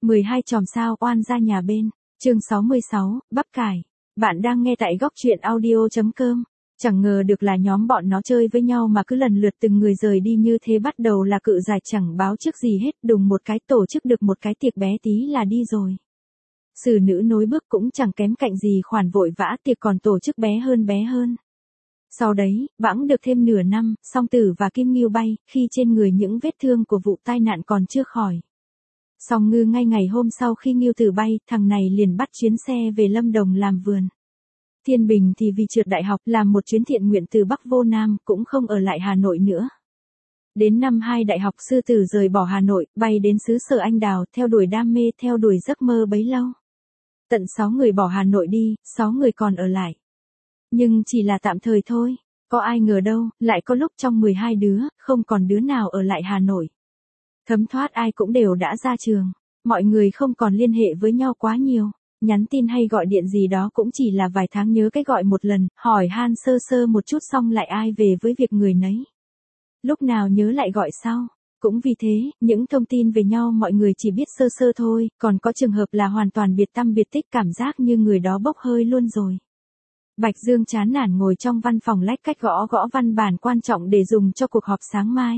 12 chòm sao oan ra nhà bên. Chương 66, bắp cải. Bạn đang nghe tại góc truyện audio.com. Chẳng ngờ được là nhóm bọn nó chơi với nhau mà cứ lần lượt từng người rời đi như thế, bắt đầu là cự giải chẳng báo trước gì hết, đùng một cái tổ chức được một cái tiệc bé tí là đi rồi. Xử nữ nối bước cũng chẳng kém cạnh gì khoản vội vã tiệc, còn tổ chức bé hơn. Sau đấy, bẵng được thêm nửa năm, Song Tử và Kim Ngưu bay, khi trên người những vết thương của vụ tai nạn còn chưa khỏi. Song Ngư ngay ngày hôm sau khi Ngưu Tử bay, thằng này liền bắt chuyến xe về Lâm Đồng làm vườn. Thiên Bình thì vì trượt đại học làm một chuyến thiện nguyện từ Bắc vô Nam, cũng không ở lại Hà Nội nữa. Đến năm 2 đại học, Sư Tử rời bỏ Hà Nội, bay đến xứ sở anh đào, theo đuổi đam mê, theo đuổi giấc mơ bấy lâu. Tận 6 người bỏ Hà Nội đi, 6 người còn ở lại. Nhưng chỉ là tạm thời thôi, có ai ngờ đâu, lại có lúc trong 12 đứa, không còn đứa nào ở lại Hà Nội. Thấm thoát ai cũng đều đã ra trường, mọi người không còn liên hệ với nhau quá nhiều, nhắn tin hay gọi điện gì đó cũng chỉ là vài tháng nhớ cái gọi một lần, hỏi han sơ sơ một chút xong lại ai về với việc người nấy. Lúc nào nhớ lại gọi sau. Cũng vì thế, những thông tin về nhau mọi người chỉ biết sơ sơ thôi, còn có trường hợp là hoàn toàn biệt tăm biệt tích, cảm giác như người đó bốc hơi luôn rồi. Bạch Dương chán nản ngồi trong văn phòng lách cách gõ văn bản quan trọng để dùng cho cuộc họp sáng mai.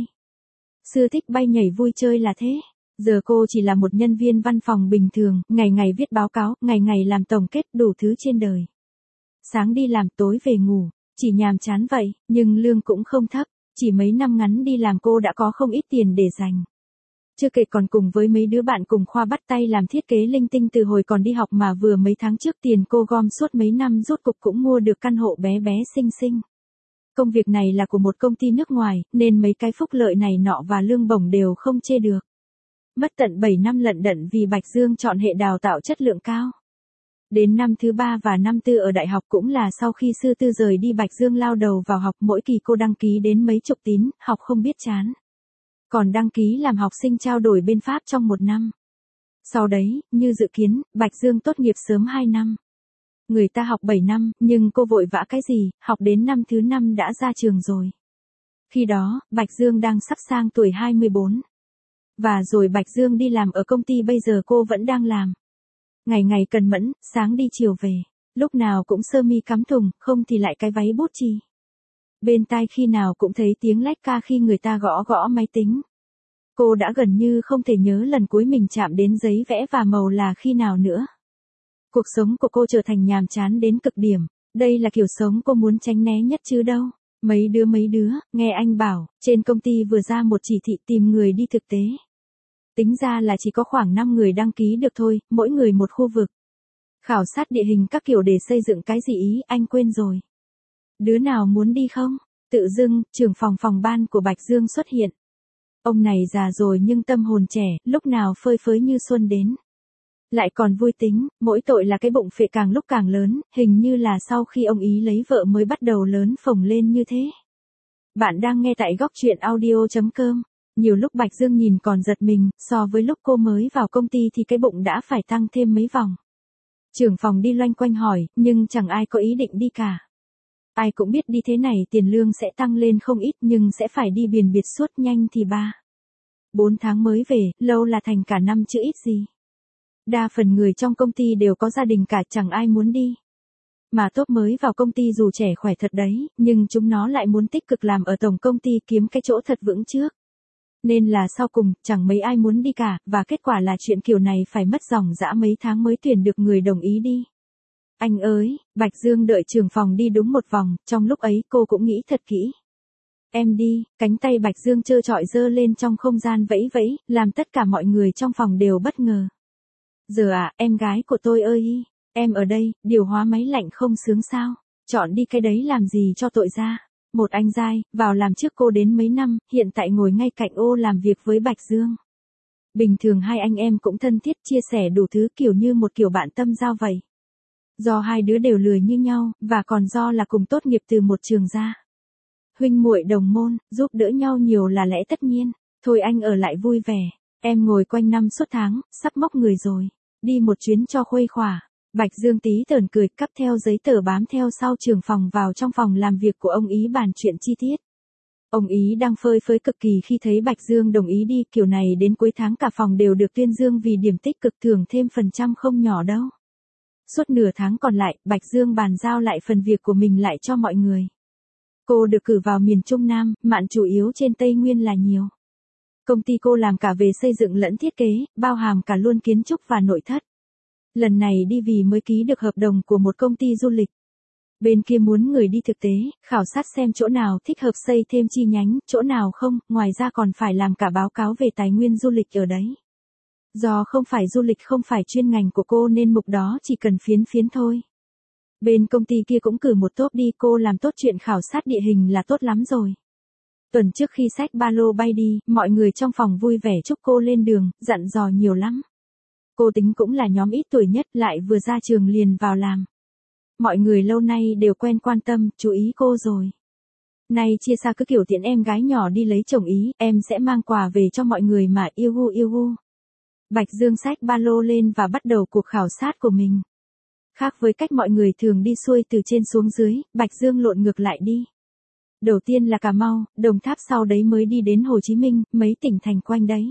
Xưa thích bay nhảy vui chơi là thế. Giờ cô chỉ là một nhân viên văn phòng bình thường, ngày ngày viết báo cáo, ngày ngày làm tổng kết đủ thứ trên đời. Sáng đi làm tối về ngủ, chỉ nhàm chán vậy, nhưng lương cũng không thấp. Chỉ mấy năm ngắn đi làm cô đã có không ít tiền để dành. Chưa kể còn cùng với mấy đứa bạn cùng khoa bắt tay làm thiết kế linh tinh từ hồi còn đi học, mà vừa mấy tháng trước tiền cô gom suốt mấy năm rốt cục cũng mua được căn hộ bé bé xinh xinh. Công việc này là của một công ty nước ngoài, nên mấy cái phúc lợi này nọ và lương bổng đều không chê được. Mất tận 7 năm lận đận vì Bạch Dương chọn hệ đào tạo chất lượng cao. Đến năm thứ 3 và năm 4 ở đại học, cũng là sau khi Sư Tư rời đi, Bạch Dương lao đầu vào học, mỗi kỳ cô đăng ký đến mấy chục tín, học không biết chán. Còn đăng ký làm học sinh trao đổi bên Pháp trong 1 năm. Sau đấy, như dự kiến, Bạch Dương tốt nghiệp sớm 2 năm. Người ta học 7 năm, nhưng cô vội vã cái gì, học đến năm thứ 5 đã ra trường rồi. Khi đó, Bạch Dương đang sắp sang tuổi 24. Và rồi Bạch Dương đi làm ở công ty bây giờ cô vẫn đang làm. Ngày ngày cần mẫn, sáng đi chiều về, lúc nào cũng sơ mi cắm thùng, không thì lại cái váy bút chì. Bên tai khi nào cũng thấy tiếng lách ca khi người ta gõ máy tính. Cô đã gần như không thể nhớ lần cuối mình chạm đến giấy vẽ và màu là khi nào nữa. Cuộc sống của cô trở thành nhàm chán đến cực điểm, đây là kiểu sống cô muốn tránh né nhất chứ đâu. Mấy đứa, nghe anh bảo, trên công ty vừa ra một chỉ thị tìm người đi thực tế. Tính ra là chỉ có khoảng 5 người đăng ký được thôi, mỗi người một khu vực. Khảo sát địa hình các kiểu để xây dựng cái gì ý, anh quên rồi. Đứa nào muốn đi không? Tự dưng, trưởng phòng ban của Bạch Dương xuất hiện. Ông này già rồi nhưng tâm hồn trẻ, lúc nào phơi phới như xuân đến. Lại còn vui tính, mỗi tội là cái bụng phệ càng lúc càng lớn, hình như là sau khi ông ý lấy vợ mới bắt đầu lớn phồng lên như thế. Bạn đang nghe tại góc truyện audio.com. Nhiều lúc Bạch Dương nhìn còn giật mình, so với lúc cô mới vào công ty thì cái bụng đã phải tăng thêm mấy vòng. Trưởng phòng đi loanh quanh hỏi, nhưng chẳng ai có ý định đi cả. Ai cũng biết đi thế này tiền lương sẽ tăng lên không ít, nhưng sẽ phải đi biền biệt suốt, nhanh thì 3-4 tháng mới về, lâu là thành cả năm chứ ít gì. Đa phần người trong công ty đều có gia đình cả, chẳng ai muốn đi. Mà top mới vào công ty dù trẻ khỏe thật đấy, nhưng chúng nó lại muốn tích cực làm ở tổng công ty kiếm cái chỗ thật vững trước. Nên là sau cùng, chẳng mấy ai muốn đi cả, và kết quả là chuyện kiểu này phải mất dòng dã mấy tháng mới tuyển được người đồng ý đi. Anh ơi, Bạch Dương đợi trưởng phòng đi đúng một vòng, trong lúc ấy cô cũng nghĩ thật kỹ. Em đi, cánh tay Bạch Dương trơ trọi giơ lên trong không gian vẫy vẫy, làm tất cả mọi người trong phòng đều bất ngờ. Giờ à, em gái của tôi ơi, em ở đây, điều hóa máy lạnh không sướng sao, chọn đi cái đấy làm gì cho tội ra. Một anh giai, vào làm trước cô đến mấy năm, hiện tại ngồi ngay cạnh ô làm việc với Bạch Dương. Bình thường hai anh em cũng thân thiết, chia sẻ đủ thứ, kiểu như một kiểu bạn tâm giao vậy. Do hai đứa đều lười như nhau, và còn do là cùng tốt nghiệp từ một trường ra. Huynh muội đồng môn, giúp đỡ nhau nhiều là lẽ tất nhiên. Thôi anh ở lại vui vẻ, em ngồi quanh năm suốt tháng, sắp móc người rồi. Đi một chuyến cho khuây khỏa. Bạch Dương tí tởn cười, cắp theo giấy tờ bám theo sau trưởng phòng vào trong phòng làm việc của ông ý bàn chuyện chi tiết. Ông ý đang phơi phới cực kỳ khi thấy Bạch Dương đồng ý đi, kiểu này đến cuối tháng cả phòng đều được tuyên dương vì điểm tích cực, thưởng thêm phần trăm không nhỏ đâu. Suốt nửa tháng còn lại, Bạch Dương bàn giao lại phần việc của mình lại cho mọi người. Cô được cử vào miền Trung Nam, mạn chủ yếu trên Tây Nguyên là nhiều. Công ty cô làm cả về xây dựng lẫn thiết kế, bao hàm cả luôn kiến trúc và nội thất. Lần này đi vì mới ký được hợp đồng của một công ty du lịch. Bên kia muốn người đi thực tế, khảo sát xem chỗ nào thích hợp xây thêm chi nhánh, chỗ nào không, ngoài ra còn phải làm cả báo cáo về tài nguyên du lịch ở đấy. Do không phải du lịch, không phải chuyên ngành của cô nên mục đó chỉ cần phiến phiến thôi. Bên công ty kia cũng cử một tốp đi, cô làm tốt chuyện khảo sát địa hình là tốt lắm rồi. Tuần trước khi xách ba lô bay đi, mọi người trong phòng vui vẻ chúc cô lên đường, dặn dò nhiều lắm. Cô tính cũng là nhóm ít tuổi nhất, lại vừa ra trường liền vào làm. Mọi người lâu nay đều quen quan tâm, chú ý cô rồi. Nay chia xa cứ kiểu tiễn em gái nhỏ đi lấy chồng ý, em sẽ mang quà về cho mọi người mà yêu gu yêu gu. Bạch Dương xách ba lô lên và bắt đầu cuộc khảo sát của mình. Khác với cách mọi người thường đi xuôi từ trên xuống dưới, Bạch Dương lộn ngược lại đi. Đầu tiên là Cà Mau, Đồng Tháp, sau đấy mới đi đến Hồ Chí Minh, mấy tỉnh thành quanh đấy.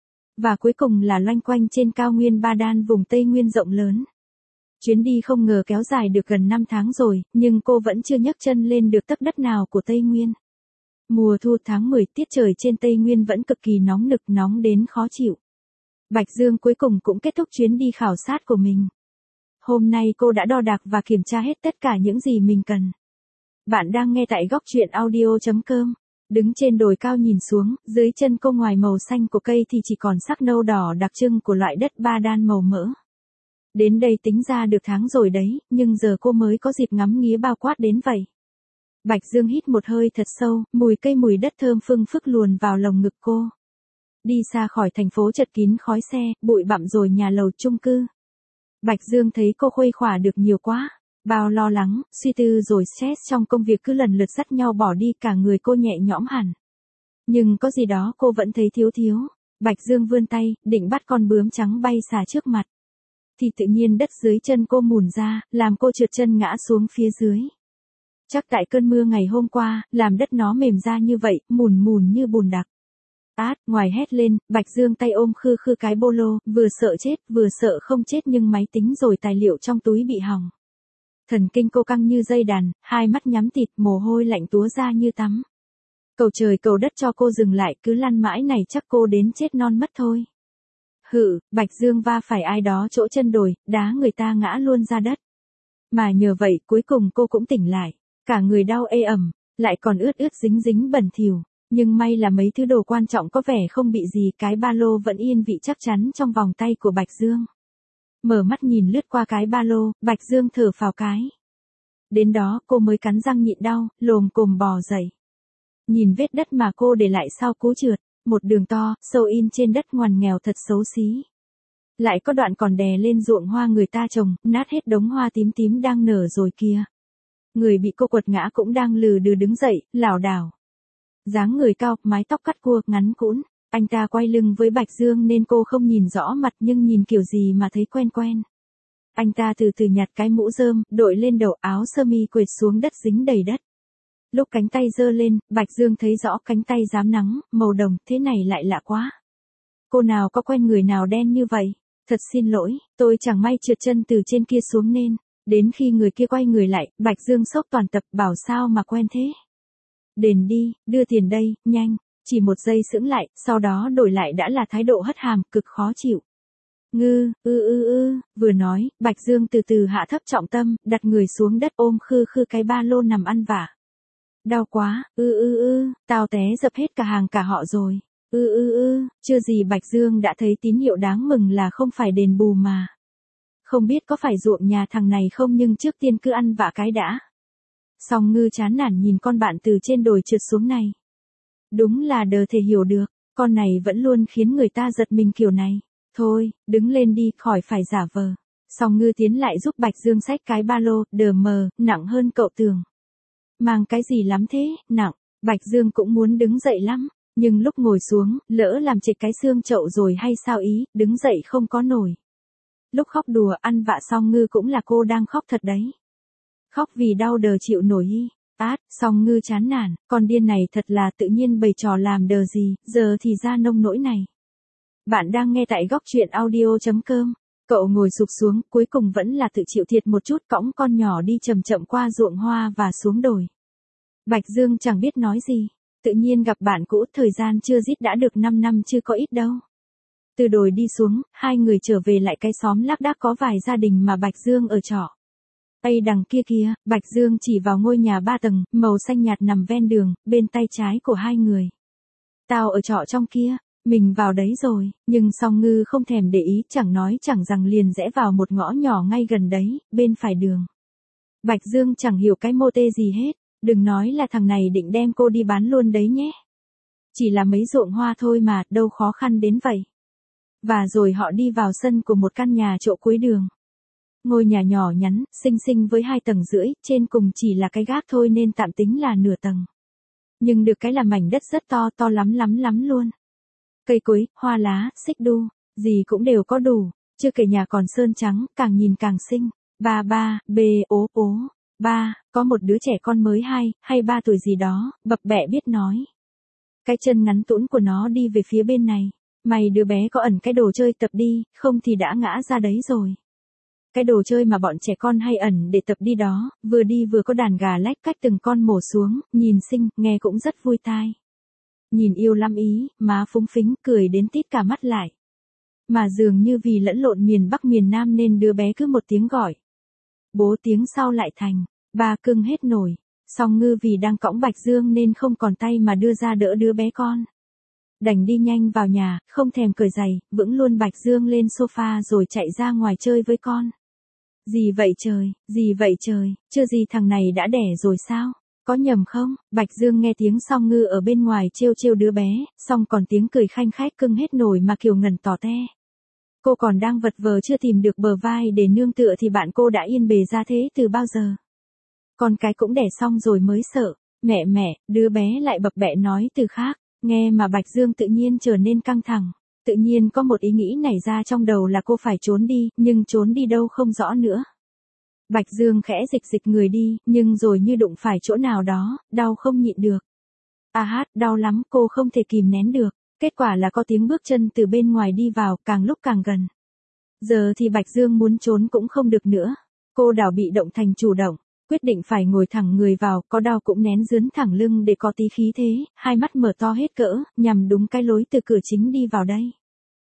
Và cuối cùng là loanh quanh trên cao nguyên Ba Đan, vùng Tây Nguyên rộng lớn. Chuyến đi không ngờ kéo dài được gần 5 tháng rồi, nhưng cô vẫn chưa nhấc chân lên được tấc đất nào của Tây Nguyên. Mùa thu tháng 10, tiết trời trên Tây Nguyên vẫn cực kỳ nóng nực, nóng đến khó chịu. Bạch Dương cuối cùng cũng kết thúc chuyến đi khảo sát của mình. Hôm nay cô đã đo đạc và kiểm tra hết tất cả những gì mình cần. Bạn đang nghe tại góc truyện audio.com. Đứng trên đồi cao nhìn xuống, dưới chân cô ngoài màu xanh của cây thì chỉ còn sắc nâu đỏ đặc trưng của loại đất Ba Đan màu mỡ. Đến đây tính ra được tháng rồi đấy, nhưng giờ cô mới có dịp ngắm nghía bao quát đến vậy. Bạch Dương hít một hơi thật sâu, mùi cây mùi đất thơm phưng phức luồn vào lồng ngực cô. Đi xa khỏi thành phố chật kín khói xe, bụi bặm rồi nhà lầu chung cư. Bạch Dương thấy cô khuây khỏa được nhiều quá. Bao lo lắng, suy tư rồi stress trong công việc cứ lần lượt dắt nhau bỏ đi, cả người cô nhẹ nhõm hẳn. Nhưng có gì đó cô vẫn thấy thiếu thiếu. Bạch Dương vươn tay, định bắt con bướm trắng bay xà trước mặt. Thì tự nhiên đất dưới chân cô mùn ra, làm cô trượt chân ngã xuống phía dưới. Chắc tại cơn mưa ngày hôm qua, làm đất nó mềm ra như vậy, mùn mùn như bùn đặc. Ngoài hét lên, Bạch Dương tay ôm khư khư cái bô lô, vừa sợ chết, vừa sợ không chết, nhưng máy tính rồi tài liệu trong túi bị hỏng. Thần kinh cô căng như dây đàn, hai mắt nhắm tịt, mồ hôi lạnh túa ra như tắm. Cầu trời cầu đất cho cô dừng lại, cứ lăn mãi này chắc cô đến chết non mất thôi. Bạch Dương va phải ai đó chỗ chân đồi, đá người ta ngã luôn ra đất. Mà nhờ vậy cuối cùng cô cũng tỉnh lại, cả người đau ê ẩm, lại còn ướt ướt dính dính bẩn thỉu. Nhưng may là mấy thứ đồ quan trọng có vẻ không bị gì, cái ba lô vẫn yên vị chắc chắn trong vòng tay của Bạch Dương. Mở mắt nhìn lướt qua cái ba lô, Bạch Dương thở phào cái. Đến đó cô mới cắn răng nhịn đau, lồm cồm bò dậy. Nhìn vết đất mà cô để lại sau cú trượt, một đường to, sâu in trên đất ngoằn nghèo thật xấu xí. Lại có đoạn còn đè lên ruộng hoa người ta trồng, nát hết đống hoa tím tím đang nở rồi kia. Người bị cô quật ngã cũng đang lừ đừ đứng dậy, lảo đảo. Dáng người cao, mái tóc cắt cua, ngắn cũn. Anh ta quay lưng với Bạch Dương nên cô không nhìn rõ mặt, nhưng nhìn kiểu gì mà thấy quen quen. Anh ta từ từ nhặt cái mũ rơm, đội lên đầu, áo sơ mi quệt xuống đất dính đầy đất. Lúc cánh tay giơ lên, Bạch Dương thấy rõ cánh tay rám nắng, màu đồng, thế này lại lạ quá. Cô nào có quen người nào đen như vậy? Thật xin lỗi, tôi chẳng may trượt chân từ trên kia xuống nên. Đến khi người kia quay người lại, Bạch Dương sốc toàn tập, bảo sao mà quen thế? Đền đi, đưa tiền đây, nhanh. Chỉ một giây sững lại, sau đó đổi lại đã là thái độ hất hàm, cực khó chịu. Vừa nói, Bạch Dương từ từ hạ thấp trọng tâm, đặt người xuống đất ôm khư khư cái ba lô nằm ăn vạ. Đau quá, tao té dập hết cả hàng cả họ rồi. Chưa gì Bạch Dương đã thấy tín hiệu đáng mừng là không phải đền bù mà. Không biết có phải ruộng nhà thằng này không, nhưng trước tiên cứ ăn vạ cái đã. Song Ngư chán nản nhìn con bạn từ trên đồi trượt xuống này. Đúng là đờ thể hiểu được, con này vẫn luôn khiến người ta giật mình kiểu này. Thôi, đứng lên đi, khỏi phải giả vờ. Song Ngư tiến lại giúp Bạch Dương xách cái ba lô, đờ mờ, nặng hơn cậu tưởng. Mang cái gì lắm thế, nặng. Bạch Dương cũng muốn đứng dậy lắm, nhưng lúc ngồi xuống, lỡ làm trịch cái xương chậu rồi hay sao ý, đứng dậy không có nổi. Lúc khóc đùa ăn vạ Song Ngư cũng là cô đang khóc thật đấy. Khóc vì đau đờ chịu nổi Song Ngư chán nản, con điên này thật là tự nhiên bày trò làm đờ gì, giờ thì ra nông nỗi này. Bạn đang nghe tại góc truyện audio.com. Cậu ngồi sụp xuống, cuối cùng vẫn là tự chịu thiệt một chút, cõng con nhỏ đi chậm chậm qua ruộng hoa và xuống đồi. Bạch Dương chẳng biết nói gì, tự nhiên gặp bạn cũ, thời gian chưa dít đã được 5 năm chưa có ít đâu. Từ đồi đi xuống, hai người trở về lại cái xóm lác đác có vài gia đình mà Bạch Dương ở trọ. Tây đằng kia kìa, Bạch Dương chỉ vào ngôi nhà 3 tầng, màu xanh nhạt nằm ven đường, bên tay trái của hai người. Tao ở trọ trong kia, mình vào đấy rồi, nhưng Song Ngư không thèm để ý, chẳng nói chẳng rằng liền rẽ vào một ngõ nhỏ ngay gần đấy, bên phải đường. Bạch Dương chẳng hiểu cái mô tê gì hết, đừng nói là thằng này định đem cô đi bán luôn đấy nhé. Chỉ là mấy ruộng hoa thôi mà, đâu khó khăn đến vậy. Và rồi họ đi vào sân của một căn nhà chỗ cuối đường. Ngôi nhà nhỏ nhắn, xinh xinh với 2 tầng rưỡi, trên cùng chỉ là cái gác thôi nên tạm tính là nửa tầng. Nhưng được cái là mảnh đất rất to, to lắm lắm lắm luôn. Cây cối, hoa lá, xích đu, gì cũng đều có đủ, chưa kể nhà còn sơn trắng, càng nhìn càng xinh. Ba, có một đứa trẻ con mới 2 hay 3 tuổi gì đó, bập bẹ biết nói. Cái chân ngắn tũn của nó đi về phía bên này. Mày đứa bé có ẩn cái đồ chơi tập đi, không thì đã ngã ra đấy rồi. Cái đồ chơi mà bọn trẻ con hay ẩn để tập đi đó, vừa đi vừa có đàn gà lách cách từng con mổ xuống, nhìn xinh, nghe cũng rất vui tai. Nhìn yêu lắm ý, má phúng phính, cười đến tít cả mắt lại. Mà dường như vì lẫn lộn miền Bắc miền Nam nên đứa bé cứ một tiếng gọi. Bố tiếng sau lại thành, ba cưng hết nổi. Song Ngư vì đang cõng Bạch Dương nên không còn tay mà đưa ra đỡ đứa bé con. Đành đi nhanh vào nhà, không thèm cởi giày, vững luôn Bạch Dương lên sofa rồi chạy ra ngoài chơi với con. Gì vậy trời, chưa gì thằng này đã đẻ rồi sao? Có nhầm không? Bạch Dương nghe tiếng Song Ngư ở bên ngoài trêu trêu đứa bé, xong còn tiếng cười khanh khách cưng hết nổi mà Kiều Ngân tỏ te. Cô còn đang vật vờ chưa tìm được bờ vai để nương tựa thì bạn cô đã yên bề ra thế từ bao giờ? Con cái cũng đẻ xong rồi mới sợ. Mẹ, đứa bé lại bập bẹ nói từ khác. Nghe mà Bạch Dương tự nhiên trở nên căng thẳng. Tự nhiên có một ý nghĩ nảy ra trong đầu là cô phải trốn đi, nhưng trốn đi đâu không rõ nữa. Bạch Dương khẽ dịch người đi, nhưng rồi như đụng phải chỗ nào đó, đau không nhịn được. Đau lắm, cô không thể kìm nén được. Kết quả là có tiếng bước chân từ bên ngoài đi vào, càng lúc càng gần. Giờ thì Bạch Dương muốn trốn cũng không được nữa. Cô đảo bị động thành chủ động. Quyết định phải ngồi thẳng người vào, có đau cũng nén dướn thẳng lưng để có tí khí thế, hai mắt mở to hết cỡ, nhằm đúng cái lối từ cửa chính đi vào đây.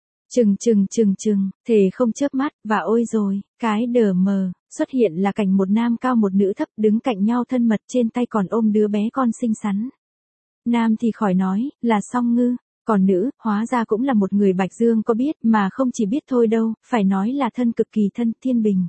Chừng, thề không chớp mắt, và ôi rồi, cái đờ mờ, xuất hiện là cảnh một nam cao một nữ thấp đứng cạnh nhau thân mật, trên tay còn ôm đứa bé con xinh xắn. Nam thì khỏi nói, là Song Ngư, còn nữ, hóa ra cũng là một người Bạch Dương có biết, mà không chỉ biết thôi đâu, phải nói là thân cực kỳ thân, Thiên Bình.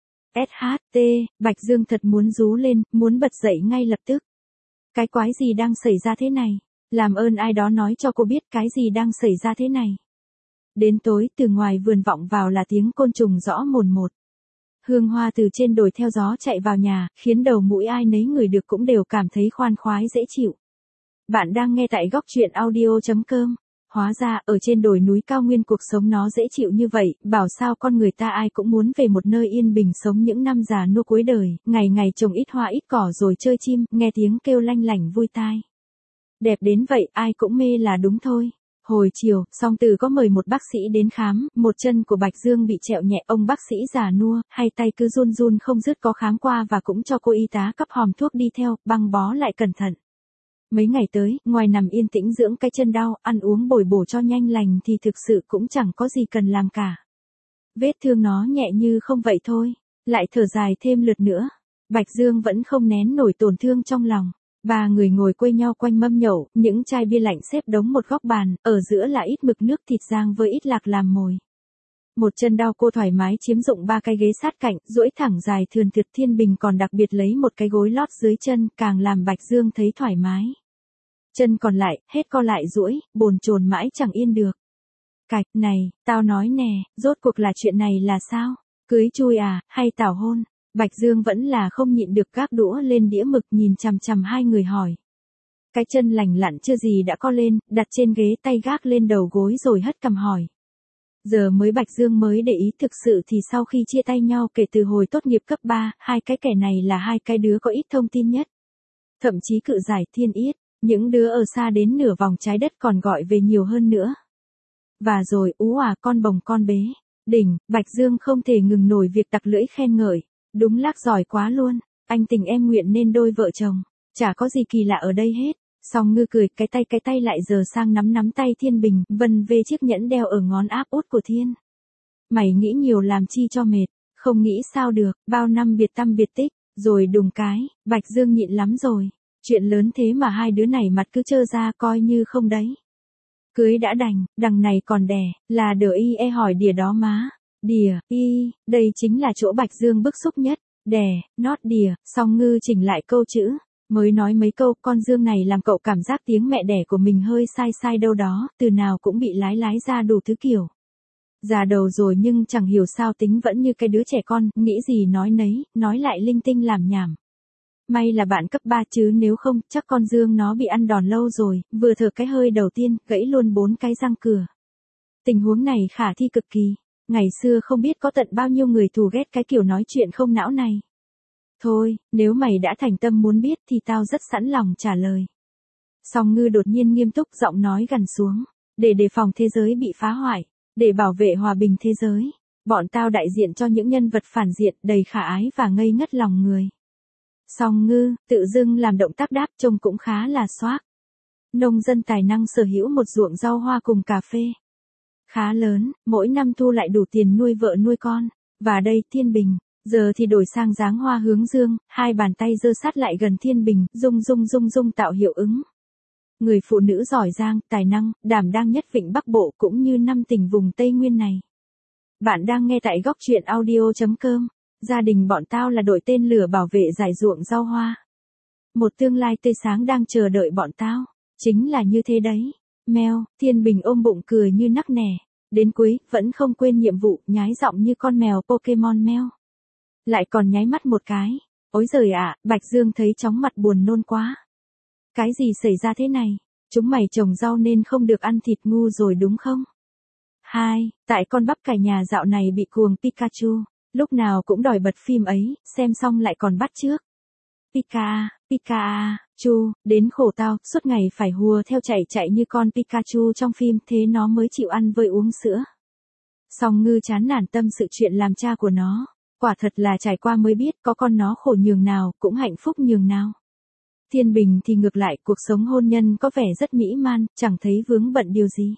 SHT, Bạch Dương thật muốn rú lên, muốn bật dậy ngay lập tức. Cái quái gì đang xảy ra thế này? Làm ơn ai đó nói cho cô biết cái gì đang xảy ra thế này. Đến tối, từ ngoài vườn vọng vào là tiếng côn trùng rõ mồn một. Hương hoa từ trên đồi theo gió chạy vào nhà, khiến đầu mũi ai nấy người được cũng đều cảm thấy khoan khoái dễ chịu. Bạn đang nghe tại góc truyện audio.com. Hóa ra, ở trên đồi núi cao nguyên cuộc sống nó dễ chịu như vậy, bảo sao con người ta ai cũng muốn về một nơi yên bình sống những năm già nua cuối đời, ngày ngày trồng ít hoa ít cỏ rồi chơi chim, nghe tiếng kêu lanh lảnh vui tai. Đẹp đến vậy, ai cũng mê là đúng thôi. Hồi chiều, Song Từ có mời một bác sĩ đến khám, một chân của Bạch Dương bị trẹo nhẹ, ông bác sĩ già nua, hai tay cứ run run không dứt có khám qua và cũng cho cô y tá cấp hòm thuốc đi theo, băng bó lại cẩn thận. Mấy ngày tới, ngoài nằm yên tĩnh dưỡng cái chân đau, ăn uống bồi bổ cho nhanh lành thì thực sự cũng chẳng có gì cần làm cả. Vết thương nó nhẹ như không vậy thôi, lại thở dài thêm lượt nữa. Bạch Dương vẫn không nén nổi tổn thương trong lòng. Ba người ngồi quây nhau quanh mâm nhậu, những chai bia lạnh xếp đống một góc bàn, ở giữa là ít mực nước thịt rang với ít lạc làm mồi. Một chân đau cô thoải mái chiếm dụng 3 cái ghế sát cạnh, duỗi thẳng dài thườn thượt. Thiên Bình còn đặc biệt lấy một cái gối lót dưới chân, càng làm Bạch Dương thấy thoải mái. Chân còn lại, hết co lại duỗi, bồn chồn mãi chẳng yên được. Cạch, này, tao nói nè, rốt cuộc là chuyện này là sao? Cưới chui à, hay tảo hôn? Bạch Dương vẫn là không nhịn được gác đũa lên đĩa mực nhìn chằm chằm hai người hỏi. Cái chân lành lặn chưa gì đã co lên, đặt trên ghế tay gác lên đầu gối rồi hất cằm hỏi. Giờ mới Bạch Dương mới để ý thực sự thì sau khi chia tay nhau kể từ hồi tốt nghiệp cấp 3, hai cái kẻ này là hai cái đứa có ít thông tin nhất. Thậm chí cự giải Thiên Yết, những đứa ở xa đến nửa vòng trái đất còn gọi về nhiều hơn nữa. Và rồi ú con bồng con bế. Đỉnh, Bạch Dương không thể ngừng nổi việc tặc lưỡi khen ngợi. Đúng lác giỏi quá luôn, anh tình em nguyện nên đôi vợ chồng. Chả có gì kỳ lạ ở đây hết. Song Ngư cười, cái tay lại giờ sang nắm tay Thiên Bình, vân về chiếc nhẫn đeo ở ngón áp út của Thiên. Mày nghĩ nhiều làm chi cho mệt, không nghĩ sao được, bao năm biệt tâm biệt tích, rồi đùng cái, Bạch Dương nhịn lắm rồi. Chuyện lớn thế mà hai đứa này mặt cứ trơ ra coi như không đấy. Cưới đã đành, đằng này còn đẻ, là đờ y hỏi đìa đó má. Đìa, đây chính là chỗ Bạch Dương bức xúc nhất. Đẻ, not đìa, Song Ngư chỉnh lại câu chữ. Mới nói mấy câu, con Dương này làm cậu cảm giác tiếng mẹ đẻ của mình hơi sai đâu đó, từ nào cũng bị lái ra đủ thứ kiểu. Già đầu rồi nhưng chẳng hiểu sao tính vẫn như cái đứa trẻ con, nghĩ gì nói nấy, nói lại linh tinh làm nhảm. May là bạn cấp 3 chứ nếu không, chắc con Dương nó bị ăn đòn lâu rồi, vừa thở cái hơi đầu tiên, gãy luôn 4 cái răng cửa. Tình huống này khả thi cực kỳ. Ngày xưa không biết có tận bao nhiêu người thù ghét cái kiểu nói chuyện không não này. Thôi, nếu mày đã thành tâm muốn biết thì tao rất sẵn lòng trả lời. Song Ngư đột nhiên nghiêm túc, giọng nói gằn xuống. Để đề phòng thế giới bị phá hoại, để bảo vệ hòa bình thế giới, bọn tao đại diện cho những nhân vật phản diện đầy khả ái và ngây ngất lòng người. Song Ngư, tự dưng làm động tác đáp trông cũng khá là xoác. Nông dân tài năng sở hữu một ruộng rau hoa cùng cà phê. Khá lớn, mỗi năm thu lại đủ tiền nuôi vợ nuôi con. Và đây Thiên Bình, giờ thì đổi sang dáng hoa hướng dương, hai bàn tay giơ sát lại gần Thiên Bình, rung tạo hiệu ứng. Người phụ nữ giỏi giang, tài năng, đảm đang nhất Vịnh Bắc Bộ cũng như 5 tỉnh vùng Tây Nguyên này. Bạn đang nghe tại góc truyện audio.com. Gia đình bọn tao là đội tên lửa bảo vệ dải ruộng rau hoa. Một tương lai tươi sáng đang chờ đợi bọn tao. Chính là như thế đấy. Mèo, Thiên Bình ôm bụng cười như nắc nẻ. Đến cuối, vẫn không quên nhiệm vụ, nhái giọng như con mèo Pokemon meo. Lại còn nháy mắt một cái. Ối giời ạ, Bạch Dương thấy chóng mặt buồn nôn quá. Cái gì xảy ra thế này? Chúng mày trồng rau nên không được ăn thịt ngu rồi đúng không? 2. Tại con bắp cải nhà dạo này bị cuồng Pikachu. Lúc nào cũng đòi bật phim ấy, xem xong lại còn bắt chước. Pikachu, đến khổ tao, suốt ngày phải hùa theo chạy như con Pikachu trong phim, thế nó mới chịu ăn vơi uống sữa. Song Ngư chán nản tâm sự chuyện làm cha của nó. Quả thật là trải qua mới biết có con nó khổ nhường nào, cũng hạnh phúc nhường nào. Thiên Bình thì ngược lại, cuộc sống hôn nhân có vẻ rất mỹ man, chẳng thấy vướng bận điều gì.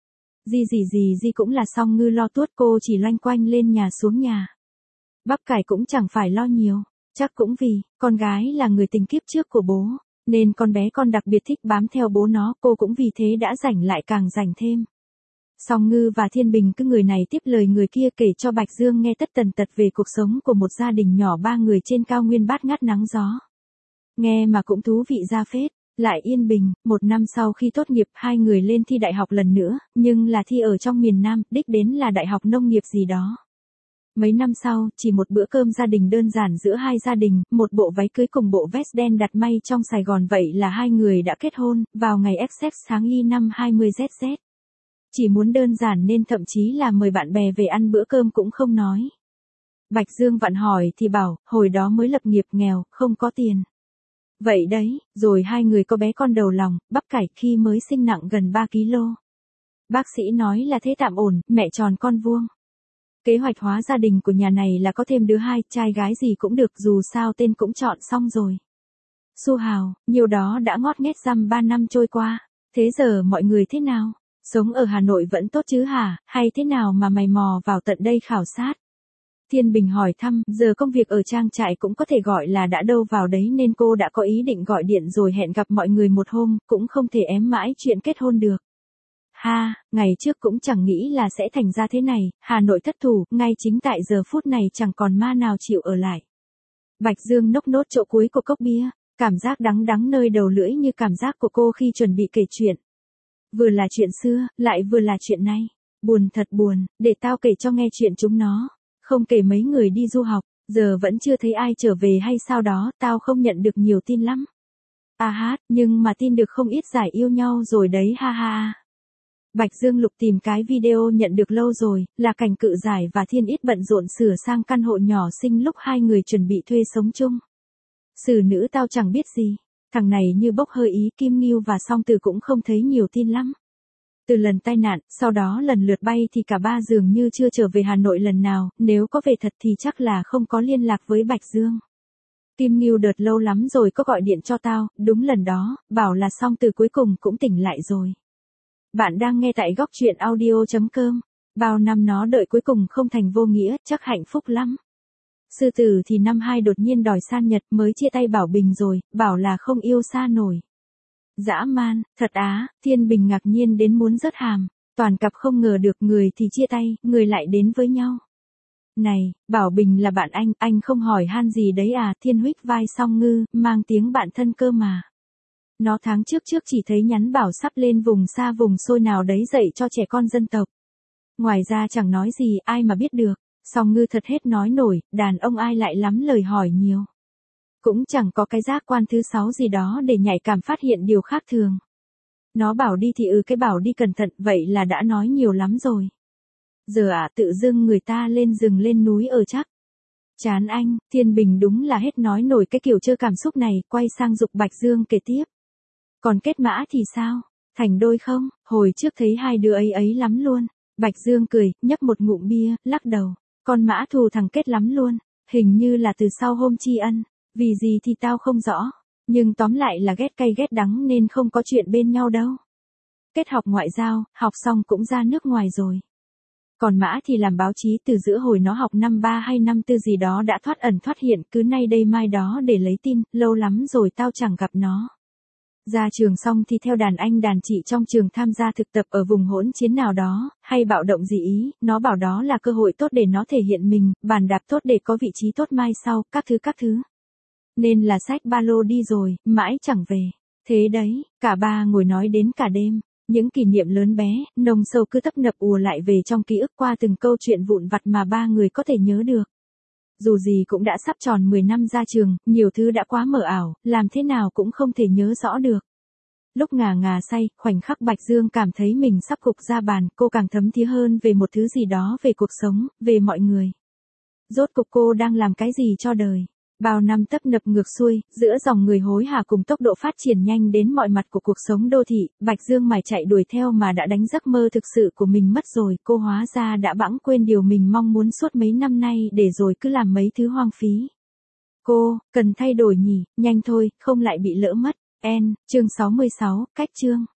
Gì cũng là Song Ngư lo tuốt, cô chỉ loanh quanh lên nhà xuống nhà. Bắp cải cũng chẳng phải lo nhiều, chắc cũng vì, con gái là người tình kiếp trước của bố, nên con bé con đặc biệt thích bám theo bố nó, cô cũng vì thế đã rảnh lại càng rảnh thêm. Song Ngư và Thiên Bình cứ người này tiếp lời người kia kể cho Bạch Dương nghe tất tần tật về cuộc sống của một gia đình nhỏ 3 người trên cao nguyên bát ngát nắng gió. Nghe mà cũng thú vị ra phết. Lại yên bình, 1 năm sau khi tốt nghiệp hai người lên thi đại học lần nữa, nhưng là thi ở trong miền Nam, đích đến là đại học nông nghiệp gì đó. Mấy năm sau, chỉ một bữa cơm gia đình đơn giản giữa hai gia đình, một bộ váy cưới cùng bộ vest đen đặt may trong Sài Gòn, vậy là hai người đã kết hôn, vào ngày XX tháng Y năm 20ZZ. Chỉ muốn đơn giản nên thậm chí là mời bạn bè về ăn bữa cơm cũng không nói. Bạch Dương vặn hỏi thì bảo, hồi đó mới lập nghiệp nghèo, không có tiền. Vậy đấy, rồi hai người có bé con đầu lòng, bắp cải khi mới sinh nặng gần 3 kg. Bác sĩ nói là thế tạm ổn, mẹ tròn con vuông. Kế hoạch hóa gia đình của nhà này là có thêm đứa 2, trai gái gì cũng được, dù sao tên cũng chọn xong rồi. Su hào, nhiều đó đã ngót nghét dăm 3 năm trôi qua. Thế giờ mọi người thế nào? Sống ở Hà Nội vẫn tốt chứ hả, hay thế nào mà mày mò vào tận đây khảo sát? Thiên Bình hỏi thăm, giờ công việc ở trang trại cũng có thể gọi là đã đâu vào đấy nên cô đã có ý định gọi điện rồi hẹn gặp mọi người một hôm, cũng không thể ém mãi chuyện kết hôn được. Ngày trước cũng chẳng nghĩ là sẽ thành ra thế này, Hà Nội thất thủ, ngay chính tại giờ phút này chẳng còn ma nào chịu ở lại. Bạch Dương nốc nốt chỗ cuối của cốc bia, cảm giác đắng nơi đầu lưỡi như cảm giác của cô khi chuẩn bị kể chuyện. Vừa là chuyện xưa, lại vừa là chuyện nay. Buồn thật buồn, để tao kể cho nghe chuyện chúng nó. Không kể mấy người đi du học, giờ vẫn chưa thấy ai trở về hay sao đó, tao không nhận được nhiều tin lắm. Nhưng mà tin được không ít giải yêu nhau rồi đấy ha. Bạch Dương lục tìm cái video nhận được lâu rồi, là cảnh Cự Giải và Thiên Ít bận rộn sửa sang căn hộ nhỏ xinh lúc hai người chuẩn bị thuê sống chung. Xử nữ tao chẳng biết gì. Thằng này như bốc hơi ý. Kim Ngưu và Song Từ cũng không thấy nhiều tin lắm. Từ lần tai nạn, sau đó lần lượt bay thì cả ba dường như chưa trở về Hà Nội lần nào, nếu có về thật thì chắc là không có liên lạc với Bạch Dương. Kim Ngưu đợt lâu lắm rồi có gọi điện cho tao, đúng lần đó, bảo là Song Từ cuối cùng cũng tỉnh lại rồi. Bạn đang nghe tại góc truyện audio.com. Bao năm nó đợi cuối cùng không thành vô nghĩa, chắc hạnh phúc lắm. Sư Tử thì năm 2 đột nhiên đòi san nhật, mới chia tay Bảo Bình rồi, bảo là không yêu xa nổi. Dã man, thật á. Thiên Bình ngạc nhiên đến muốn rớt hàm. Toàn cặp không ngờ được, người thì chia tay, người lại đến với nhau. Này, Bảo Bình là bạn anh không hỏi han gì đấy à? Thiên huých vai Song Ngư, mang tiếng bạn thân cơ mà. Nó tháng trước chỉ thấy nhắn bảo sắp lên vùng xa vùng xôi nào đấy dạy cho trẻ con dân tộc. Ngoài ra chẳng nói gì, ai mà biết được. Song Ngư thật hết nói nổi, đàn ông ai lại lắm lời hỏi nhiều. Cũng chẳng có cái giác quan thứ 6 gì đó để nhạy cảm phát hiện điều khác thường. Nó bảo đi thì cái bảo đi cẩn thận, vậy là đã nói nhiều lắm rồi. Giờ tự dưng người ta lên rừng lên núi ở chắc. Chán anh. Thiên Bình đúng là hết nói nổi cái kiểu trơ cảm xúc này, quay sang giục Bạch Dương kể tiếp. Còn Kết Mã thì sao? Thành đôi không? Hồi trước thấy hai đứa ấy lắm luôn. Bạch Dương cười, nhấp một ngụm bia, lắc đầu. Con Mã thù thằng Kết lắm luôn. Hình như là từ sau hôm tri ân. Vì gì thì tao không rõ. Nhưng tóm lại là ghét cay ghét đắng nên không có chuyện bên nhau đâu. Kết học ngoại giao, học xong cũng ra nước ngoài rồi. Còn Mã thì làm báo chí, từ giữa hồi nó học năm 3 hay năm 4 gì đó đã thoát ẩn thoát hiện, cứ nay đây mai đó để lấy tin, lâu lắm rồi tao chẳng gặp nó. Ra trường xong thì theo đàn anh đàn chị trong trường tham gia thực tập ở vùng hỗn chiến nào đó, hay bạo động gì ý, nó bảo đó là cơ hội tốt để nó thể hiện mình, bàn đạp tốt để có vị trí tốt mai sau, các thứ. Nên là xách ba lô đi rồi, mãi chẳng về. Thế đấy, cả ba ngồi nói đến cả đêm. Những kỷ niệm lớn bé, nồng sâu cứ tấp nập ùa lại về trong ký ức qua từng câu chuyện vụn vặt mà ba người có thể nhớ được. Dù gì cũng đã sắp tròn 10 năm ra trường, nhiều thứ đã quá mờ ảo, làm thế nào cũng không thể nhớ rõ được. Lúc ngà say, khoảnh khắc Bạch Dương cảm thấy mình sắp gục ra bàn, cô càng thấm thía hơn về một thứ gì đó về cuộc sống, về mọi người. Rốt cuộc cô đang làm cái gì cho đời? Bao năm tấp nập ngược xuôi, giữa dòng người hối hả cùng tốc độ phát triển nhanh đến mọi mặt của cuộc sống đô thị, Bạch Dương mải chạy đuổi theo mà đã đánh giấc mơ thực sự của mình mất rồi, cô hóa ra đã bẵng quên điều mình mong muốn suốt mấy năm nay để rồi cứ làm mấy thứ hoang phí. Cô, cần thay đổi nhỉ, nhanh thôi, không lại bị lỡ mất. Chương 66, cách chương.